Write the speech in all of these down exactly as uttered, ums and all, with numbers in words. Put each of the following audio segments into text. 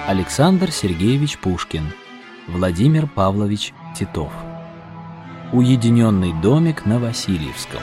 Александр Сергеевич Пушкин, Владимир Павлович Титов. Уединенный домик на Васильевском.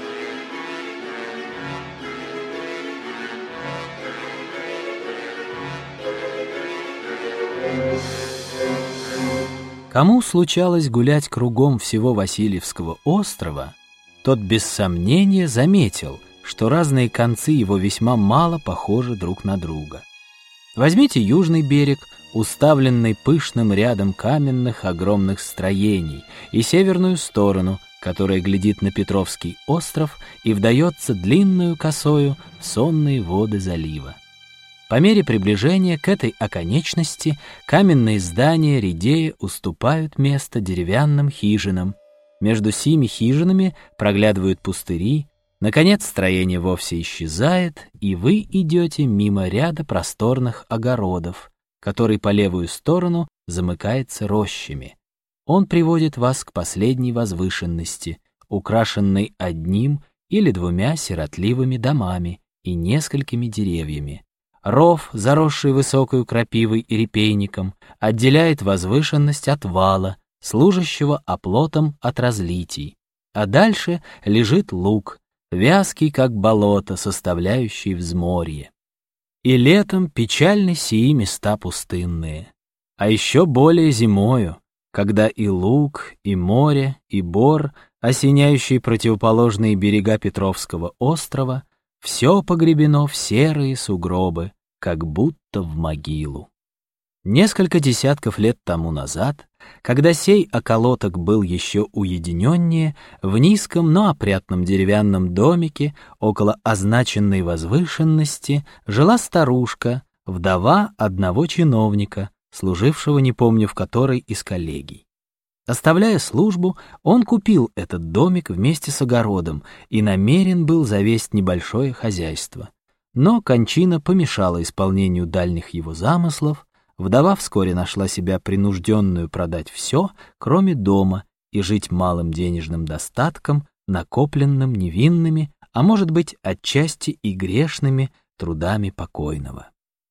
Кому случалось гулять кругом всего Васильевского острова, тот без сомнения заметил, что разные концы его весьма мало похожи друг на друга. Возьмите южный берег, уставленный пышным рядом каменных огромных строений, и северную сторону, которая глядит на Петровский остров и вдается длинную косою в сонные воды залива. По мере приближения к этой оконечности каменные здания редея уступают место деревянным хижинам. Между сими хижинами проглядывают пустыри. Наконец строение вовсе исчезает, и вы идете мимо ряда просторных огородов, который по левую сторону замыкается рощами. Он приводит вас к последней возвышенности, украшенной одним или двумя сиротливыми домами и несколькими деревьями. Ров, заросший высокою крапивой и репейником, отделяет возвышенность от вала, служащего оплотом от разлитий. А дальше лежит луг, вязкий, как болото, составляющий взморье. И летом печальны сии места пустынные, а еще более зимою, когда и луг, и море, и бор, осеняющие противоположные берега Петровского острова, все погребено в серые сугробы, как будто в могилу. Несколько десятков лет тому назад, когда сей околоток был еще уединеннее, в низком, но опрятном деревянном домике около означенной возвышенности жила старушка, вдова одного чиновника, служившего не помню в которой из коллегий. Оставляя службу, он купил этот домик вместе с огородом и намерен был завесть небольшое хозяйство. Но кончина помешала исполнению дальних его замыслов. Вдова вскоре нашла себя принужденную продать все, кроме дома, и жить малым денежным достатком, накопленным невинными, а может быть, отчасти и грешными трудами покойного.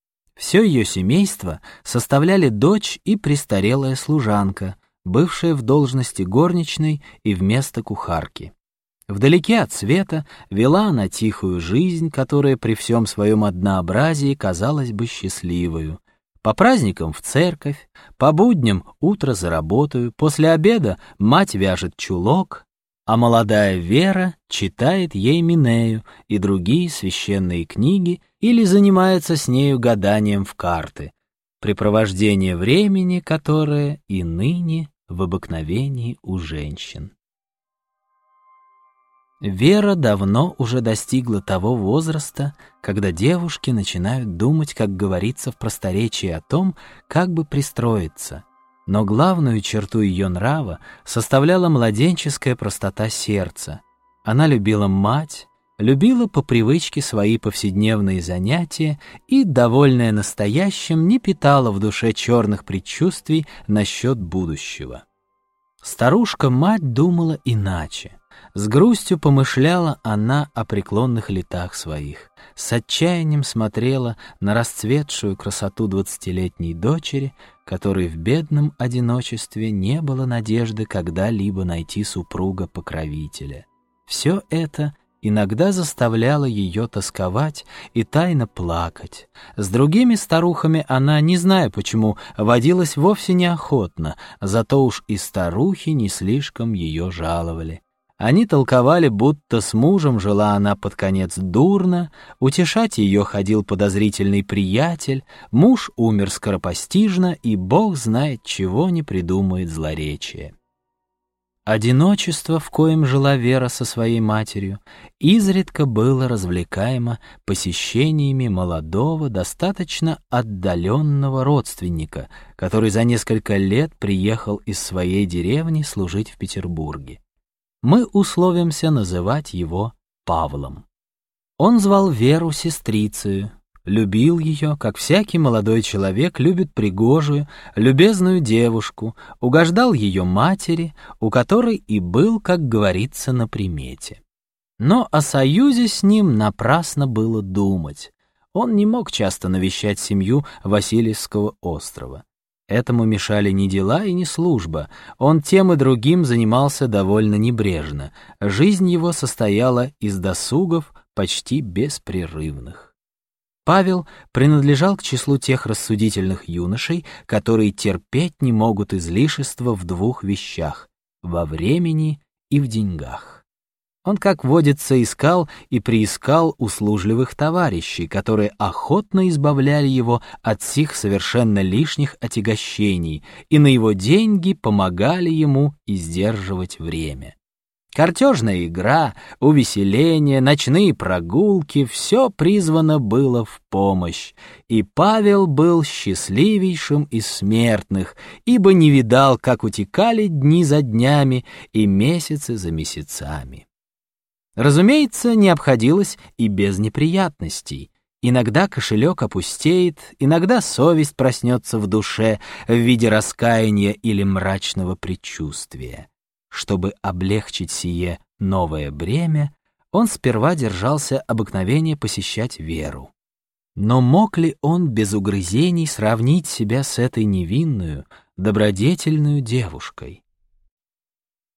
Все ее семейство составляли дочь и престарелая служанка, бывшая в должности горничной и вместо кухарки. Вдалеке от света вела она тихую жизнь, которая при всем своем однообразии казалась бы счастливою. По праздникам в церковь, по будням утро за работаю, после обеда мать вяжет чулок, а молодая Вера читает ей Минею и другие священные книги или занимается с нею гаданием в карты, препровождение времени, которое и ныне в обыкновении у женщин. Вера давно уже достигла того возраста, когда девушки начинают думать, как говорится в просторечии, о том, как бы пристроиться. Но главную черту ее нрава составляла младенческая простота сердца. Она любила мать, любила по привычке свои повседневные занятия и, довольная настоящим, не питала в душе черных предчувствий насчет будущего. Старушка-мать думала иначе. С грустью помышляла она о преклонных летах своих, с отчаянием смотрела на расцветшую красоту двадцатилетней дочери, которой в бедном одиночестве не было надежды когда-либо найти супруга-покровителя. Все это иногда заставляло ее тосковать и тайно плакать. С другими старухами она, не зная почему, водилась вовсе неохотно, зато уж и старухи не слишком ее жаловали. Они толковали, будто с мужем жила она под конец дурно, утешать ее ходил подозрительный приятель, муж умер скоропостижно, и бог знает, чего не придумает злоречие. Одиночество, в коем жила Вера со своей матерью, изредка было развлекаемо посещениями молодого, достаточно отдаленного родственника, который за несколько лет приехал из своей деревни служить в Петербурге. Мы условимся называть его Павлом. Он звал Веру сестрицею, любил ее, как всякий молодой человек любит пригожую, любезную девушку, угождал ее матери, у которой и был, как говорится, на примете. Но о союзе с ним напрасно было думать. Он не мог часто навещать семью Васильевского острова. Этому мешали ни дела и ни служба. Он тем и другим занимался довольно небрежно. Жизнь его состояла из досугов почти беспрерывных. Павел принадлежал к числу тех рассудительных юношей, которые терпеть не могут излишества в двух вещах — во времени и в деньгах. Он, как водится, искал и приискал услужливых товарищей, которые охотно избавляли его от сих совершенно лишних отягощений и на его деньги помогали ему издерживать время. Картежная игра, увеселение, ночные прогулки — все призвано было в помощь, и Павел был счастливейшим из смертных, ибо не видал, как утекали дни за днями и месяцы за месяцами. Разумеется, не обходилось и без неприятностей. Иногда кошелек опустеет, иногда совесть проснется в душе в виде раскаяния или мрачного предчувствия. Чтобы облегчить сие новое бремя, он сперва держался обыкновения посещать Веру. Но мог ли он без угрызений сравнить себя с этой невинную, добродетельную девушкой?